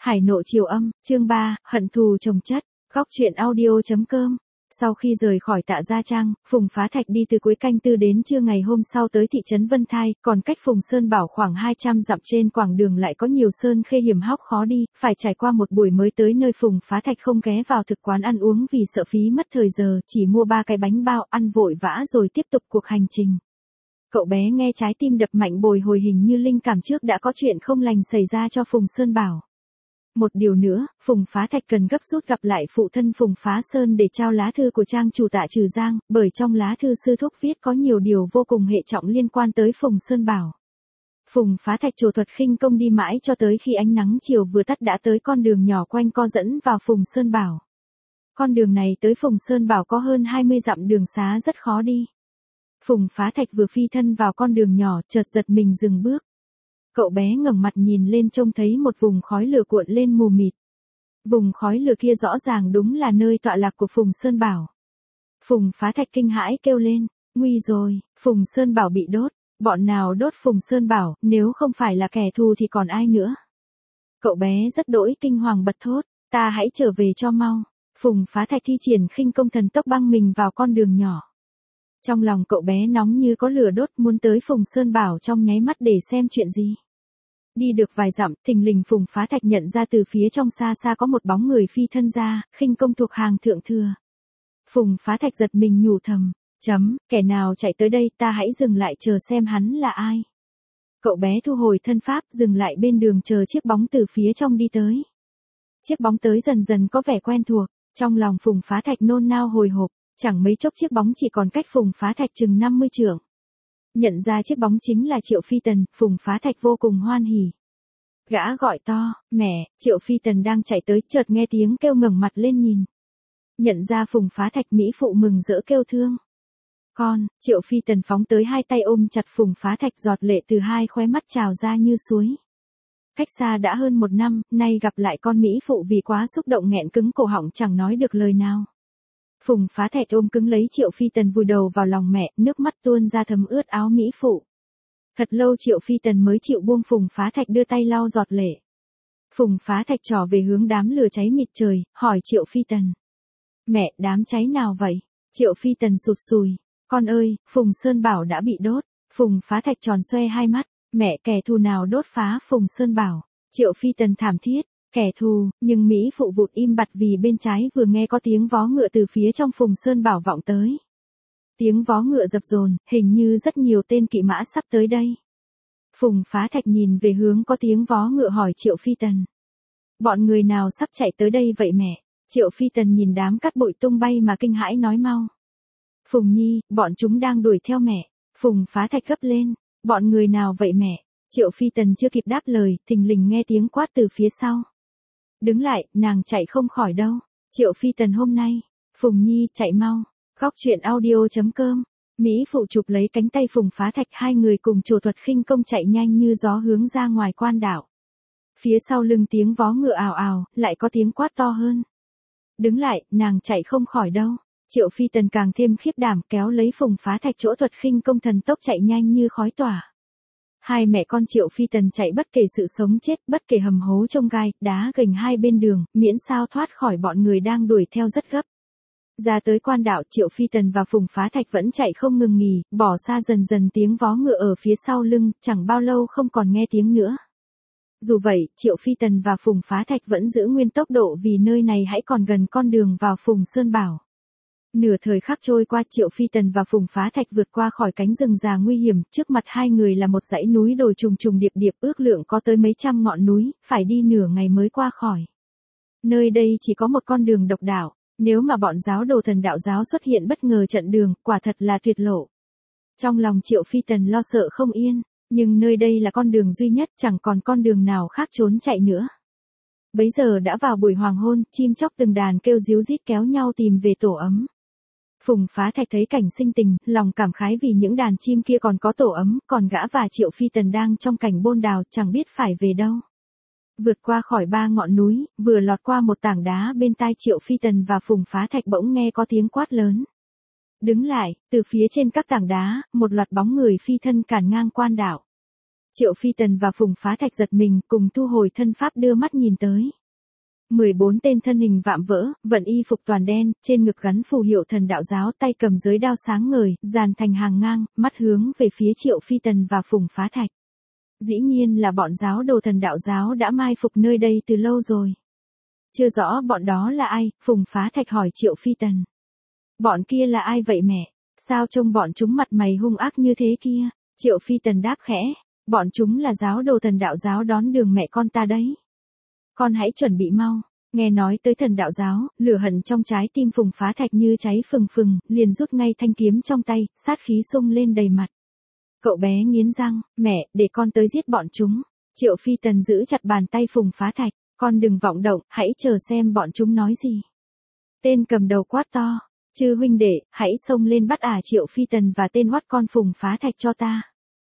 Hải nộ triều âm, chương 3, hận thù chồng chất, góc truyện audio.com. Sau khi rời khỏi Tạ Gia Trang, Phùng Phá Thạch đi từ cuối canh tư đến trưa ngày hôm sau tới thị trấn Vân Thai, còn cách Phùng Sơn Bảo khoảng 200 dặm. Trên quãng đường lại có nhiều sơn khê hiểm hóc khó đi, phải trải qua một buổi mới tới nơi. Phùng Phá Thạch không ghé vào thực quán ăn uống vì sợ phí mất thời giờ, chỉ mua 3 cái bánh bao ăn vội vã rồi tiếp tục cuộc hành trình. Cậu bé nghe trái tim đập mạnh bồi hồi, hình như linh cảm trước đã có chuyện không lành xảy ra cho Phùng Sơn Bảo. Một điều nữa, Phùng Phá Thạch cần gấp rút gặp lại phụ thân Phùng Phá Sơn để trao lá thư của trang chủ Tạ Trừ Giang, bởi trong lá thư sư thúc viết có nhiều điều vô cùng hệ trọng liên quan tới Phùng Sơn Bảo. Phùng Phá Thạch trổ thuật khinh công đi mãi cho tới khi ánh nắng chiều vừa tắt đã tới con đường nhỏ quanh co dẫn vào Phùng Sơn Bảo. Con đường này tới Phùng Sơn Bảo có hơn 20 dặm, đường xá rất khó đi. Phùng Phá Thạch vừa phi thân vào con đường nhỏ, chợt giật mình dừng bước. Cậu bé ngẩng mặt nhìn lên, trông thấy một vùng khói lửa cuộn lên mù mịt. Vùng khói lửa kia rõ ràng đúng là nơi tọa lạc của Phùng Sơn Bảo. Phùng Phá Thạch kinh hãi kêu lên, nguy rồi, Phùng Sơn Bảo bị đốt. Bọn nào đốt Phùng Sơn Bảo, nếu không phải là kẻ thù thì còn ai nữa? Cậu bé rất đỗi kinh hoàng bật thốt, ta hãy trở về cho mau. Phùng Phá Thạch thi triển khinh công thần tốc băng mình vào con đường nhỏ. Trong lòng cậu bé nóng như có lửa đốt, muốn tới Phùng Sơn Bảo trong nháy mắt để xem chuyện gì. Đi được vài dặm, thình lình Phùng Phá Thạch nhận ra từ phía trong xa xa có một bóng người phi thân ra, khinh công thuộc hàng thượng thừa. Phùng Phá Thạch giật mình nhủ thầm, kẻ nào chạy tới đây, ta hãy dừng lại chờ xem hắn là ai. Cậu bé thu hồi thân pháp, dừng lại bên đường chờ chiếc bóng từ phía trong đi tới. Chiếc bóng tới dần dần có vẻ quen thuộc, trong lòng Phùng Phá Thạch nôn nao hồi hộp. Chẳng mấy chốc chiếc bóng chỉ còn cách Phùng Phá Thạch chừng 50 trượng. Nhận ra chiếc bóng chính là Triệu Phi Tần, Phùng Phá Thạch vô cùng hoan hỉ. Gã gọi to, mẹ. Triệu Phi Tần đang chạy tới, chợt nghe tiếng kêu ngẩng mặt lên nhìn. Nhận ra Phùng Phá Thạch, mỹ phụ mừng rỡ kêu thương. Con. Triệu Phi Tần phóng tới, hai tay ôm chặt Phùng Phá Thạch, giọt lệ từ hai khóe mắt trào ra như suối. Cách xa đã hơn 1 năm, nay gặp lại con mỹ phụ vì quá xúc động nghẹn cứng cổ họng chẳng nói được lời nào. Phùng Phá Thạch ôm cứng lấy Triệu Phi Tần, vùi đầu vào lòng mẹ, nước mắt tuôn ra thấm ướt áo mỹ phụ. Thật lâu Triệu Phi Tần mới chịu buông Phùng Phá Thạch, đưa tay lau giọt lệ. Phùng Phá Thạch trỏ về hướng đám lửa cháy mịt trời, hỏi Triệu Phi Tần. Mẹ, đám cháy nào vậy? Triệu Phi Tần sụt sùi. Con ơi, Phùng Sơn Bảo đã bị đốt. Phùng Phá Thạch tròn xoe hai mắt. Mẹ, kẻ thù nào đốt phá Phùng Sơn Bảo? Triệu Phi Tần thảm thiết. Kẻ thù, nhưng mỹ phụ vụt im bặt vì bên trái vừa nghe có tiếng vó ngựa từ phía trong Phùng Sơn Bảo vọng tới. Tiếng vó ngựa dập dồn, hình như rất nhiều tên kỵ mã sắp tới đây. Phùng Phá Thạch nhìn về hướng có tiếng vó ngựa hỏi Triệu Phi Tần. Bọn người nào sắp chạy tới đây vậy mẹ? Triệu Phi Tần nhìn đám cát bụi tung bay mà kinh hãi nói mau. Phùng Nhi, bọn chúng đang đuổi theo mẹ. Phùng Phá Thạch gấp lên. Bọn người nào vậy mẹ? Triệu Phi Tần chưa kịp đáp lời, thình lình nghe tiếng quát từ phía sau. Đứng lại, nàng chạy không khỏi đâu. Triệu Phi Tần hôm nay. Phùng Nhi, chạy mau. Góc truyện audio.com. Mỹ phụ chụp lấy cánh tay Phùng Phá Thạch, hai người cùng trổ thuật khinh công chạy nhanh như gió hướng ra ngoài quan đảo. Phía sau lưng tiếng vó ngựa ào ào, lại có tiếng quát to hơn. Đứng lại, nàng chạy không khỏi đâu. Triệu Phi Tần càng thêm khiếp đảm, kéo lấy Phùng Phá Thạch, chỗ thuật khinh công thần tốc chạy nhanh như khói tỏa. Hai mẹ con Triệu Phi Tần chạy bất kể sự sống chết, bất kể hầm hố trông gai, đá gành hai bên đường, miễn sao thoát khỏi bọn người đang đuổi theo rất gấp. Ra tới quan đạo, Triệu Phi Tần và Phùng Phá Thạch vẫn chạy không ngừng nghỉ, bỏ xa dần dần tiếng vó ngựa ở phía sau lưng, chẳng bao lâu không còn nghe tiếng nữa. Dù vậy, Triệu Phi Tần và Phùng Phá Thạch vẫn giữ nguyên tốc độ vì nơi này hãy còn gần con đường vào Phùng Sơn Bảo. Nửa thời khắc trôi qua, Triệu Phi Tần và Phùng Phá Thạch vượt qua khỏi cánh rừng già nguy hiểm, trước mặt hai người là một dãy núi đồi trùng trùng điệp điệp, ước lượng có tới mấy trăm ngọn núi, phải đi nửa ngày mới qua khỏi. Nơi đây chỉ có một con đường độc đạo, nếu mà bọn giáo đồ Thần Đạo giáo xuất hiện bất ngờ chặn đường, quả thật là tuyệt lộ. Trong lòng Triệu Phi Tần lo sợ không yên, nhưng nơi đây là con đường duy nhất, chẳng còn con đường nào khác trốn chạy nữa. Bấy giờ đã vào buổi hoàng hôn, chim chóc từng đàn kêu ríu rít kéo nhau tìm về tổ ấm. Phùng Phá Thạch thấy cảnh sinh tình, lòng cảm khái vì những đàn chim kia còn có tổ ấm, còn gã và Triệu Phi Tần đang trong cảnh bôn đào, chẳng biết phải về đâu. Vượt qua khỏi 3 ngọn núi, vừa lọt qua một tảng đá, bên tai Triệu Phi Tần và Phùng Phá Thạch bỗng nghe có tiếng quát lớn. Đứng lại, từ phía trên các tảng đá, một loạt bóng người phi thân cản ngang quan đạo. Triệu Phi Tần và Phùng Phá Thạch giật mình cùng thu hồi thân pháp đưa mắt nhìn tới. 14 tên thân hình vạm vỡ, vận y phục toàn đen, trên ngực gắn phù hiệu thần đạo giáo, tay cầm giới đao sáng ngời, dàn thành hàng ngang, mắt hướng về phía Triệu Phi Tần và Phùng Phá Thạch. Dĩ nhiên là bọn giáo đồ thần đạo giáo đã mai phục nơi đây từ lâu rồi. Chưa rõ bọn đó là ai, Phùng Phá Thạch hỏi Triệu Phi Tần. Bọn kia là ai vậy mẹ? Sao trông bọn chúng mặt mày hung ác như thế kia? Triệu Phi Tần đáp khẽ. Bọn chúng là giáo đồ thần đạo giáo đón đường mẹ con ta đấy. Con hãy chuẩn bị mau. Nghe nói tới thần đạo giáo, lửa hận trong trái tim Phùng Phá Thạch như cháy phừng phừng, liền rút ngay thanh kiếm trong tay, sát khí sung lên đầy mặt. Cậu bé nghiến răng, mẹ, để con tới giết bọn chúng. Triệu Phi Tần giữ chặt bàn tay Phùng Phá Thạch, con đừng vọng động, hãy chờ xem bọn chúng nói gì. Tên cầm đầu quát to, chư huynh đệ, hãy xông lên bắt Triệu Phi Tần và tên hoắt con Phùng Phá Thạch cho ta.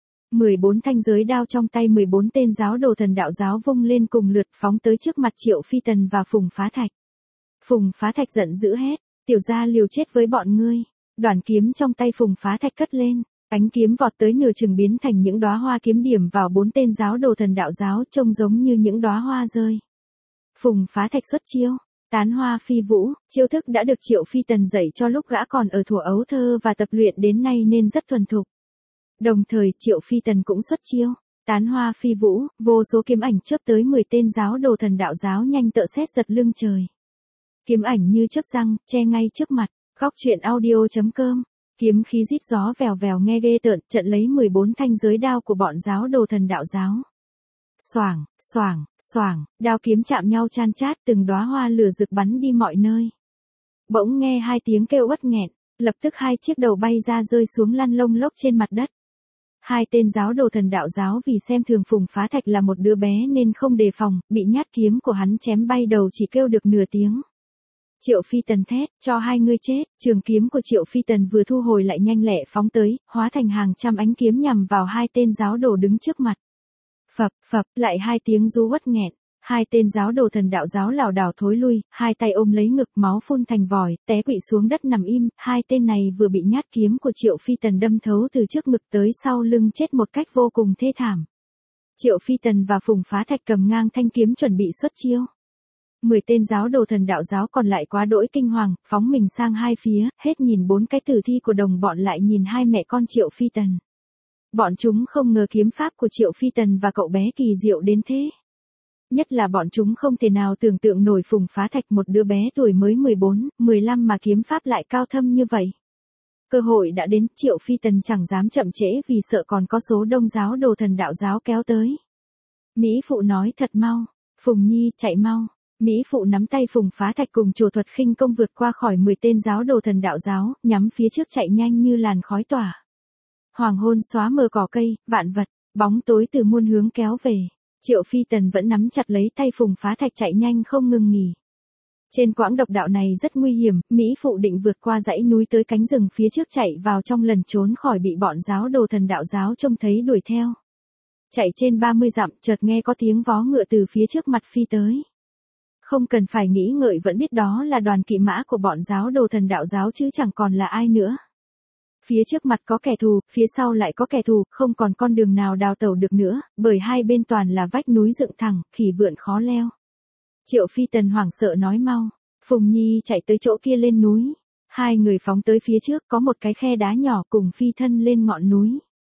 14 thanh giới đao trong tay 14 tên giáo đồ thần đạo giáo vung lên cùng lượt phóng tới trước mặt Triệu Phi Tần và Phùng Phá Thạch. Phùng Phá Thạch giận dữ hét, tiểu gia liều chết với bọn ngươi. Đoàn kiếm trong tay Phùng Phá Thạch cất lên, cánh kiếm vọt tới nửa chừng biến thành những đóa hoa kiếm điểm vào 4 tên giáo đồ thần đạo giáo, trông giống như những đóa hoa rơi. Phùng Phá Thạch xuất chiêu, tán hoa phi vũ, chiêu thức đã được Triệu Phi Tần dạy cho lúc gã còn ở thuở ấu thơ và tập luyện đến nay nên rất thuần thục. Đồng thời Triệu Phi Tần cũng xuất chiêu, tán hoa phi vũ, vô số kiếm ảnh chớp tới 10 tên giáo đồ thần đạo giáo nhanh tựa sét giật lưng trời. Kiếm ảnh như chớp răng, che ngay trước mặt. Góc truyện audio.com. Kiếm khí rít gió vèo vèo nghe ghê tợn, trận lấy 14 thanh giới đao của bọn giáo đồ thần đạo giáo. Xoảng, xoảng, xoảng, đao kiếm chạm nhau chan chát, từng đóa hoa lửa rực bắn đi mọi nơi. Bỗng nghe hai tiếng kêu uất nghẹn, lập tức hai chiếc đầu bay ra rơi xuống lăn lông lốc trên mặt đất. Hai tên giáo đồ thần đạo giáo vì xem thường Phùng Phá Thạch là một đứa bé nên không đề phòng, bị nhát kiếm của hắn chém bay đầu chỉ kêu được nửa tiếng. Triệu Phi Tần thét, cho hai ngươi chết, trường kiếm của Triệu Phi Tần vừa thu hồi lại nhanh lẹ phóng tới, hóa thành hàng trăm ánh kiếm nhằm vào hai tên giáo đồ đứng trước mặt. Phập, phập, lại hai tiếng rú uất nghẹn, hai tên giáo đồ thần đạo giáo lảo đảo thối lui, hai tay ôm lấy ngực máu phun thành vòi, té quỵ xuống đất nằm im, hai tên này vừa bị nhát kiếm của Triệu Phi Tần đâm thấu từ trước ngực tới sau lưng chết một cách vô cùng thê thảm. Triệu Phi Tần và Phùng Phá Thạch cầm ngang thanh kiếm chuẩn bị xuất chiêu. 10 tên giáo đồ thần đạo giáo còn lại quá đỗi kinh hoàng, phóng mình sang hai phía, hết nhìn 4 cái tử thi của đồng bọn lại nhìn hai mẹ con Triệu Phi Tần. Bọn chúng không ngờ kiếm pháp của Triệu Phi Tần và cậu bé kỳ diệu đến thế. Nhất là bọn chúng không thể nào tưởng tượng nổi Phùng Phá Thạch một đứa bé tuổi mới 14, 15 mà kiếm pháp lại cao thâm như vậy. Cơ hội đã đến, Triệu Phi Tần chẳng dám chậm trễ vì sợ còn có số đông giáo đồ thần đạo giáo kéo tới. Mỹ Phụ nói thật mau, Phùng Nhi chạy mau. Mỹ Phụ nắm tay Phùng Phá Thạch cùng trổ thuật khinh công vượt qua khỏi 10 tên giáo đồ thần đạo giáo, nhắm phía trước chạy nhanh như làn khói tỏa. Hoàng hôn xóa mờ cỏ cây, vạn vật, bóng tối từ muôn hướng kéo về. Triệu Phi Tần vẫn nắm chặt lấy tay Phùng Phá Thạch chạy nhanh không ngừng nghỉ. Trên quãng độc đạo này rất nguy hiểm, Mỹ Phụ định vượt qua dãy núi tới cánh rừng phía trước chạy vào trong lần trốn khỏi bị bọn giáo đồ thần đạo giáo trông thấy đuổi theo. Chạy trên 30 dặm, chợt nghe có tiếng vó ngựa từ phía trước mặt phi tới. Không cần phải nghĩ ngợi vẫn biết đó là đoàn kỵ mã của bọn giáo đồ thần đạo giáo chứ chẳng còn là ai nữa. Phía trước mặt có kẻ thù, phía sau lại có kẻ thù, không còn con đường nào đào tẩu được nữa, bởi hai bên toàn là vách núi dựng thẳng, khỉ vượn khó leo. Triệu Phi Tần hoảng sợ nói mau, Phùng Nhi chạy tới chỗ kia lên núi. Hai người phóng tới phía trước có một cái khe đá nhỏ cùng phi thân lên ngọn núi.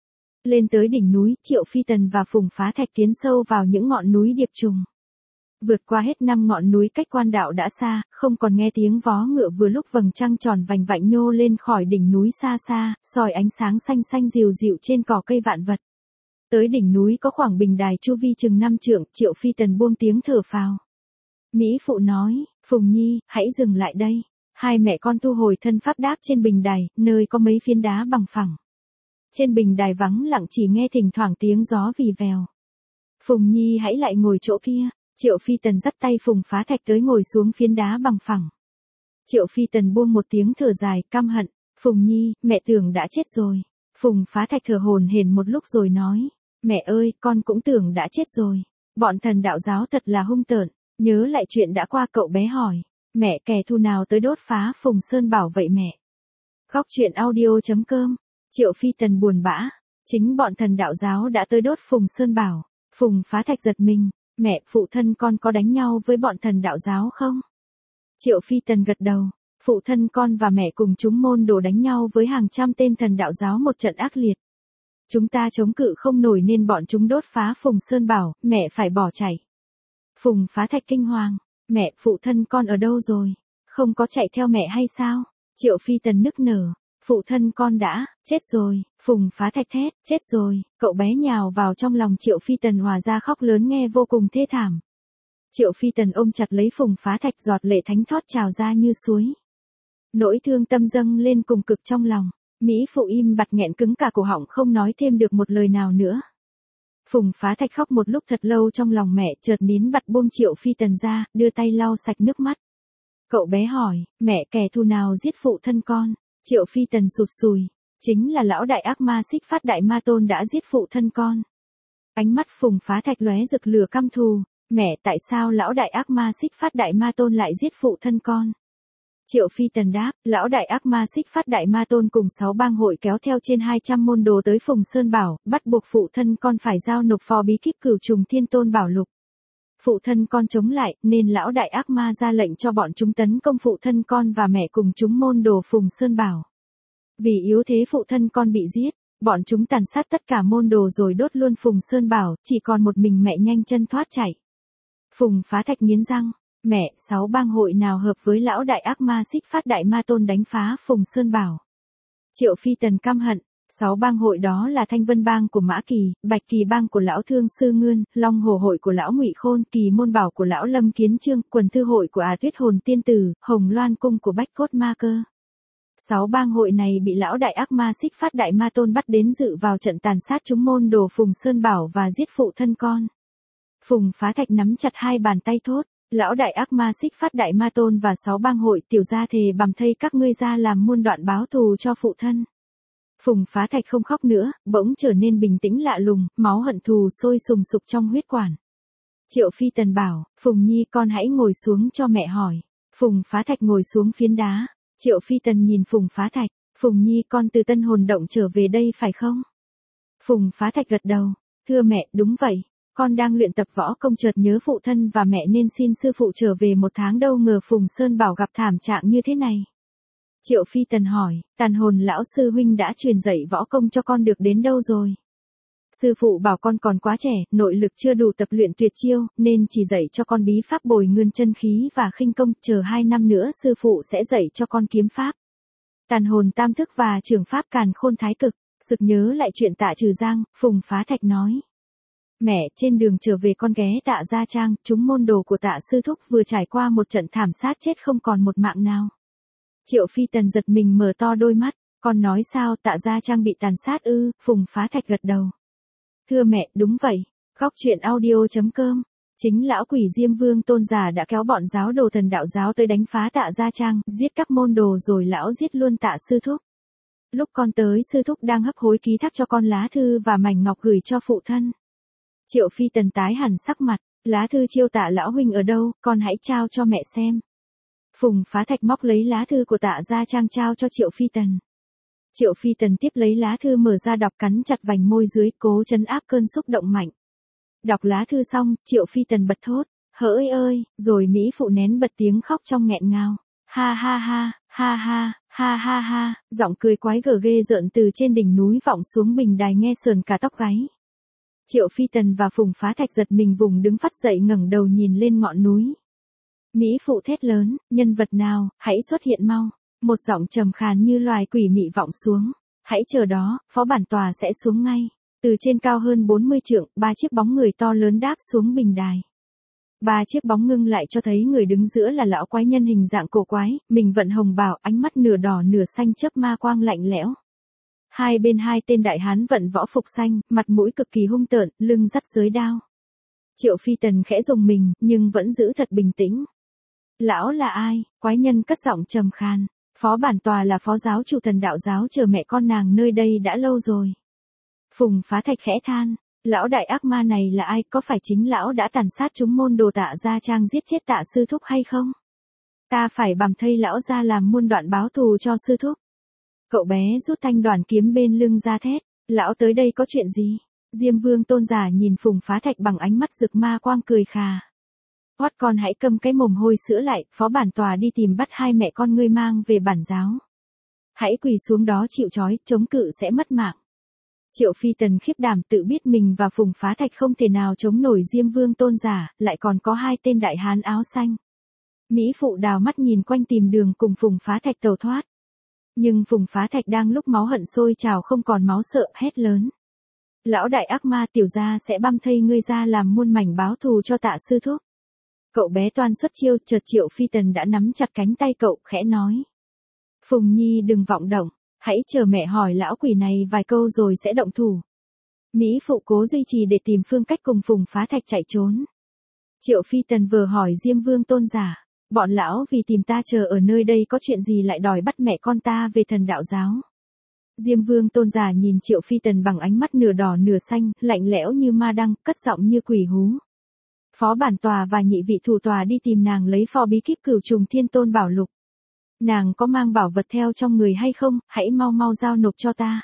Lên tới đỉnh núi, Triệu Phi Tần và Phùng Phá Thạch tiến sâu vào những ngọn núi điệp trùng. Vượt qua hết 5 ngọn núi cách quan đạo đã xa, không còn nghe tiếng vó ngựa vừa lúc vầng trăng tròn vành vạnh nhô lên khỏi đỉnh núi xa xa, soi ánh sáng xanh xanh dịu dịu trên cỏ cây vạn vật. Tới đỉnh núi có khoảng bình đài chu vi chừng 5 trượng, Triệu Phi Tần buông tiếng thở phào. Mỹ Phụ nói, Phùng Nhi, hãy dừng lại đây. Hai mẹ con thu hồi thân pháp đáp trên bình đài, nơi có mấy phiến đá bằng phẳng. Trên bình đài vắng lặng chỉ nghe thỉnh thoảng tiếng gió vì vèo. Phùng Nhi hãy lại ngồi chỗ kia. Triệu Phi Tần dắt tay Phùng Phá Thạch tới ngồi xuống phiến đá bằng phẳng. Triệu Phi Tần buông một tiếng thở dài, căm hận. Phùng Nhi, mẹ tưởng đã chết rồi. Phùng Phá Thạch thở hổn hển một lúc rồi nói. Mẹ ơi, con cũng tưởng đã chết rồi. Bọn thần đạo giáo thật là hung tợn. Nhớ lại chuyện đã qua, cậu bé hỏi. Mẹ, kẻ thù nào tới đốt phá Phùng Sơn Bảo vậy mẹ? Góc truyện audio.com. Triệu Phi Tần buồn bã. Chính bọn thần đạo giáo đã tới đốt Phùng Sơn Bảo. Phùng Phá Thạch giật mình, mẹ, phụ thân con có đánh nhau với bọn thần đạo giáo không? Triệu Phi Tần gật đầu, phụ thân con và mẹ cùng chúng môn đồ đánh nhau với hàng trăm tên thần đạo giáo một trận ác liệt. Chúng ta chống cự không nổi nên bọn chúng đốt phá Phùng Sơn Bảo, mẹ phải bỏ chạy. Phùng Phá Thạch kinh hoàng, mẹ, phụ thân con ở đâu rồi? Không có chạy theo mẹ hay sao? Triệu Phi Tần nức nở, phụ thân con đã, chết rồi. Phùng Phá Thạch thét, chết rồi. Cậu bé nhào vào trong lòng Triệu Phi Tần hòa ra khóc lớn nghe vô cùng thê thảm. Triệu Phi Tần ôm chặt lấy Phùng Phá Thạch, giọt lệ thánh thót trào ra như suối. Nỗi thương tâm dâng lên cùng cực trong lòng. Mỹ phụ im bặt nghẹn cứng cả cổ họng không nói thêm được một lời nào nữa. Phùng Phá Thạch khóc một lúc thật lâu trong lòng mẹ, chợt nín bặt buông Triệu Phi Tần ra, đưa tay lau sạch nước mắt. Cậu bé hỏi, mẹ, kẻ thù nào giết phụ thân con? Triệu Phi Tần sụt sùi, chính là lão đại ác ma Xích Phát Đại Ma Tôn đã giết phụ thân con. Ánh mắt Phùng Phá Thạch lóe rực lửa căm thù, mẹ, tại sao lão đại ác ma Xích Phát Đại Ma Tôn lại giết phụ thân con? Triệu Phi Tần đáp, lão đại ác ma Xích Phát Đại Ma Tôn cùng 6 bang hội kéo theo trên 200 môn đồ tới Phùng Sơn Bảo, bắt buộc phụ thân con phải giao nộp phò bí kíp Cửu Trùng Thiên Tôn Bảo Lục. Phụ thân con chống lại, nên lão đại ác ma ra lệnh cho bọn chúng tấn công phụ thân con và mẹ cùng chúng môn đồ Phùng Sơn Bảo. Vì yếu thế phụ thân con bị giết, bọn chúng tàn sát tất cả môn đồ rồi đốt luôn Phùng Sơn Bảo, chỉ còn một mình mẹ nhanh chân thoát chạy. Phùng Phá Thạch nghiến răng, mẹ, 6 bang hội nào hợp với lão đại ác ma Xích Phát Đại Ma Tôn đánh phá Phùng Sơn Bảo? Triệu Phi Tần căm hận, 6 bang hội đó là Thanh Vân bang của Mã Kỳ, Bạch Kỳ bang của lão Thương Sư Ngươn, Long Hồ hội của lão Ngụy Khôn, Kỳ Môn Bảo của lão Lâm Kiến Trương, Quần Thư hội của Tuyết Hồn Tiên Tử, Hồng Loan cung của Bách Cốt Ma Cơ. 6 bang hội này bị lão đại ác ma Xích Phát Đại Ma Tôn bắt đến dự vào trận tàn sát chúng môn đồ Phùng Sơn Bảo và giết phụ thân con. Phùng Phá Thạch nắm chặt hai bàn tay thốt, lão đại ác ma Xích Phát Đại Ma Tôn và 6 bang hội tiểu gia thề bằm thây các ngươi ra làm muôn đoạn báo thù cho phụ thân. Phùng Phá Thạch không khóc nữa, bỗng trở nên bình tĩnh lạ lùng, máu hận thù sôi sùng sục trong huyết quản. Triệu Phi Tần bảo, Phùng Nhi con hãy ngồi xuống cho mẹ hỏi. Phùng Phá Thạch ngồi xuống phiến đá. Triệu Phi Tần nhìn Phùng Phá Thạch, Phùng Nhi con từ Tân Hồn Động trở về đây phải không? Phùng Phá Thạch gật đầu, thưa mẹ, đúng vậy. Con đang luyện tập võ công chợt nhớ phụ thân và mẹ nên xin sư phụ trở về 1 tháng, đâu ngờ Phùng Sơn Bảo gặp thảm trạng như thế này. Triệu Phi Tần hỏi, Tàn Hồn lão sư huynh đã truyền dạy võ công cho con được đến đâu rồi? Sư phụ bảo con còn quá trẻ, nội lực chưa đủ tập luyện tuyệt chiêu, nên chỉ dạy cho con bí pháp bồi nguyên chân khí và khinh công, chờ 2 năm nữa sư phụ sẽ dạy cho con kiếm pháp. Tàn Hồn tam thức và trường pháp Càn Khôn Thái Cực. Sực nhớ lại chuyện Tạ Trừ Giang, Phùng Phá Thạch nói. Mẹ, trên đường trở về con ghé Tạ Gia Trang, chúng môn đồ của Tạ sư thúc vừa trải qua một trận thảm sát chết không còn một mạng nào. Triệu Phi Tần giật mình mở to đôi mắt, con nói sao Tạ Gia Trang bị tàn sát ư? Phùng Phá Thạch gật đầu. Thưa mẹ, đúng vậy. Góc truyện audio.com. Chính lão quỷ Diêm Vương Tôn giả đã kéo bọn giáo đồ thần đạo giáo tới đánh phá Tạ Gia Trang, giết các môn đồ rồi lão giết luôn Tạ sư thúc. Lúc con tới sư thúc đang hấp hối ký thác cho con lá thư và mảnh ngọc gửi cho phụ thân. Triệu Phi Tần tái hẳn sắc mặt, lá thư chiêu Tạ lão huynh ở đâu, con hãy trao cho mẹ xem. Phùng Phá Thạch móc lấy lá thư của Tạ Gia Trang trao cho Triệu Phi Tần. Triệu Phi Tần tiếp lấy lá thư mở ra đọc, cắn chặt vành môi dưới cố trấn áp cơn xúc động mạnh. Đọc lá thư xong, Triệu Phi Tần bật thốt, hỡi ơi, rồi Mỹ phụ nén bật tiếng khóc trong nghẹn ngào. Ha ha ha, ha ha, ha ha ha, giọng cười quái gở ghê rợn từ trên đỉnh núi vọng xuống bình đài nghe sờn cả tóc gáy. Triệu Phi Tần và Phùng Phá Thạch giật mình vùng đứng phắt dậy ngẩng đầu nhìn lên ngọn núi. Mỹ phụ thét lớn, nhân vật nào, hãy xuất hiện mau. Một giọng trầm khàn như loài quỷ mị vọng xuống. Hãy chờ đó, phó bản tòa sẽ xuống ngay. Từ trên cao hơn 40 trượng, 3 chiếc bóng người to lớn đáp xuống bình đài. 3 chiếc bóng ngưng lại cho thấy người đứng giữa là lão quái nhân hình dạng cổ quái, mình vận hồng bào, ánh mắt nửa đỏ nửa xanh chớp ma quang lạnh lẽo. Hai bên 2 tên đại hán vận võ phục xanh, mặt mũi cực kỳ hung tợn, lưng dắt giới đao. Triệu Phi Tần khẽ rùng mình, nhưng vẫn giữ thật bình tĩnh. Lão là ai? Quái nhân cất giọng trầm khan. Phó bản tòa là phó giáo chủ thần đạo giáo, chờ mẹ con nàng nơi đây đã lâu rồi. Phùng Phá Thạch khẽ than, lão đại ác ma này là ai, có phải chính lão đã tàn sát chúng môn đồ Tạ Gia Trang giết chết Tạ sư thúc hay không? Ta phải bằm thây lão ra làm muôn đoạn báo thù cho sư thúc. Cậu bé rút thanh đoàn kiếm bên lưng ra thét, Lão tới đây có chuyện gì? Diêm Vương Tôn giả nhìn Phùng Phá Thạch bằng ánh mắt rực ma quang cười khà. Hoắt con hãy câm cái mồm hôi sữa lại, phó bản tòa đi tìm bắt hai mẹ con ngươi mang về bản giáo. Hãy quỳ xuống đó chịu trói, chống cự sẽ mất mạng. Triệu Phi Tần khiếp đảm tự biết mình và Phùng Phá Thạch không thể nào chống nổi Diêm Vương Tôn giả, lại còn có hai tên đại hán áo xanh. Mỹ phụ đào mắt nhìn quanh tìm đường cùng Phùng Phá Thạch tẩu thoát. Nhưng Phùng Phá Thạch đang lúc máu hận sôi trào không còn máu sợ, hét lớn. Lão đại ác ma, tiểu gia sẽ băm thây ngươi ra làm muôn mảnh báo thù cho Tạ sư thúc. Cậu bé toan xuất chiêu, chợt Triệu Phi Tần đã nắm chặt cánh tay cậu, khẽ nói. Phùng Nhi đừng vọng động, hãy chờ mẹ hỏi lão quỷ này vài câu rồi sẽ động thủ. Mỹ phụ cố duy trì để tìm phương cách cùng Phùng Phá Thạch chạy trốn. Triệu Phi Tần vừa hỏi Diêm Vương Tôn giả, bọn lão vì tìm ta chờ ở nơi đây có chuyện gì lại đòi bắt mẹ con ta về thần đạo giáo. Diêm Vương Tôn giả nhìn Triệu Phi Tần bằng ánh mắt nửa đỏ nửa xanh, lạnh lẽo như ma đăng, cất giọng như quỷ hú. Phó bản tòa và nhị vị thủ tòa đi tìm nàng lấy phò bí kíp Cửu Trùng Thiên Tôn Bảo Lục. Nàng có mang bảo vật theo trong người hay không, hãy mau mau giao nộp cho ta.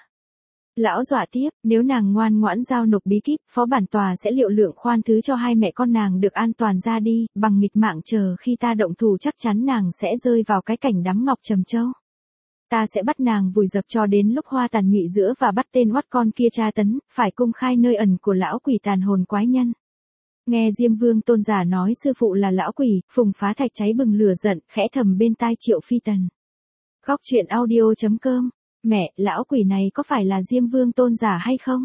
Lão dọa tiếp, nếu nàng ngoan ngoãn giao nộp bí kíp, phó bản tòa sẽ liệu lượng khoan thứ cho hai mẹ con nàng được an toàn ra đi, bằng nghịch mạng chờ khi ta động thủ chắc chắn nàng sẽ rơi vào cái cảnh đắm ngọc trầm châu. Ta sẽ bắt nàng vùi dập cho đến lúc hoa tàn nhụy giữa và bắt tên oắt con kia tra tấn, phải công khai nơi ẩn của lão quỷ tàn hồn quái nhân. Nghe Diêm Vương Tôn giả nói sư phụ là lão quỷ, Phùng Phá Thạch cháy bừng lửa giận, khẽ thầm bên tai Triệu Phi Tần. Góc truyện audio.com. Mẹ, lão quỷ này có phải là Diêm Vương Tôn giả hay không?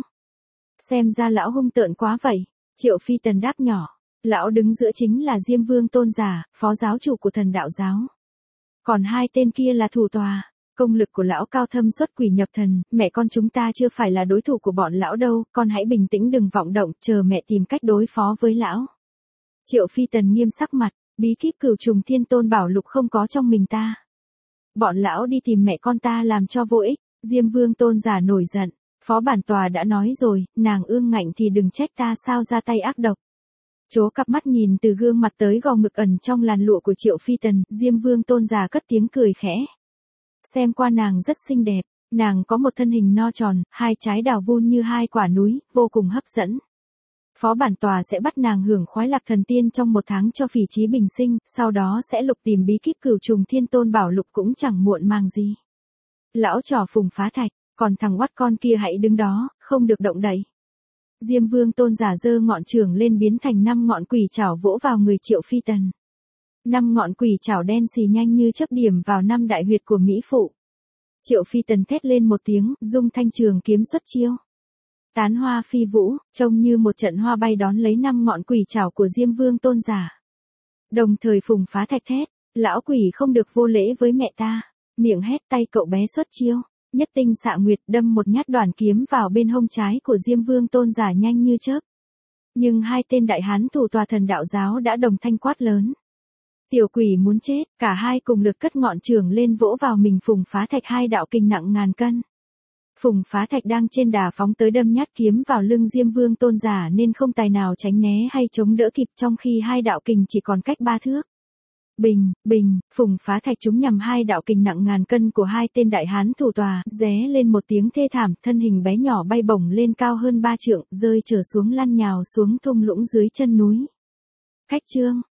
Xem ra lão hung tợn quá vậy. Triệu Phi Tần đáp nhỏ. Lão đứng giữa chính là Diêm Vương Tôn giả, phó giáo chủ của thần đạo giáo. Còn hai tên kia là thủ tòa. Công lực của lão cao thâm xuất quỷ nhập thần, mẹ con chúng ta chưa phải là đối thủ của bọn lão đâu, con hãy bình tĩnh đừng vọng động, chờ mẹ tìm cách đối phó với lão. Triệu Phi Tần nghiêm sắc mặt, bí kíp Cửu Trùng Thiên Tôn Bảo Lục không có trong mình ta. Bọn lão đi tìm mẹ con ta làm cho vô ích. Diêm Vương Tôn giả nổi giận, phó bản tòa đã nói rồi, nàng ương ngạnh thì đừng trách ta sao ra tay ác độc. Chố cặp mắt nhìn từ gương mặt tới gò ngực ẩn trong làn lụa của Triệu Phi Tần, Diêm Vương Tôn giả cất tiếng cười khẽ. Xem qua nàng rất xinh đẹp, nàng có một thân hình no tròn, hai trái đào vun như hai quả núi, vô cùng hấp dẫn. Phó bản tòa sẽ bắt nàng hưởng khoái lạc thần tiên trong 1 tháng cho phỉ trí bình sinh, sau đó sẽ lục tìm bí kíp Cửu Trùng Thiên Tôn Bảo Lục cũng chẳng muộn màng gì. Lão trò Phùng Phá Thạch, còn thằng oắt con kia hãy đứng đó, không được động đậy. Diêm Vương Tôn giả giơ ngọn chưởng lên biến thành 5 ngọn quỷ chảo vỗ vào người Triệu Phi Tần. 5 ngọn quỷ chảo đen xì nhanh như chớp điểm vào 5 đại huyệt của Mỹ phụ. Triệu Phi Tần thét lên một tiếng, dung thanh trường kiếm xuất chiêu. Tán hoa phi vũ, trông như một trận hoa bay đón lấy 5 ngọn quỷ chảo của Diêm Vương Tôn giả. Đồng thời Phùng Phá Thạch thét, lão quỷ không được vô lễ với mẹ ta. Miệng hét, tay cậu bé xuất chiêu, nhất tinh xạ nguyệt đâm một nhát đoàn kiếm vào bên hông trái của Diêm Vương Tôn giả nhanh như chớp. Nhưng hai tên đại hán thủ tòa thần đạo giáo đã đồng thanh quát lớn. Tiểu quỷ muốn chết, cả hai cùng lực cất ngọn chưởng lên vỗ vào mình Phùng Phá Thạch hai đạo kình nặng ngàn cân. Phùng Phá Thạch đang trên đà phóng tới đâm nhát kiếm vào lưng Diêm Vương Tôn giả nên không tài nào tránh né hay chống đỡ kịp trong khi hai đạo kình chỉ còn cách 3 thước. Bình, bình, Phùng Phá Thạch trúng nhằm hai đạo kình nặng ngàn cân của hai tên đại hán thủ tòa, ré lên một tiếng thê thảm, thân hình bé nhỏ bay bổng lên cao hơn 3 trượng, rơi trở xuống lăn nhào xuống thung lũng dưới chân núi. Khách chương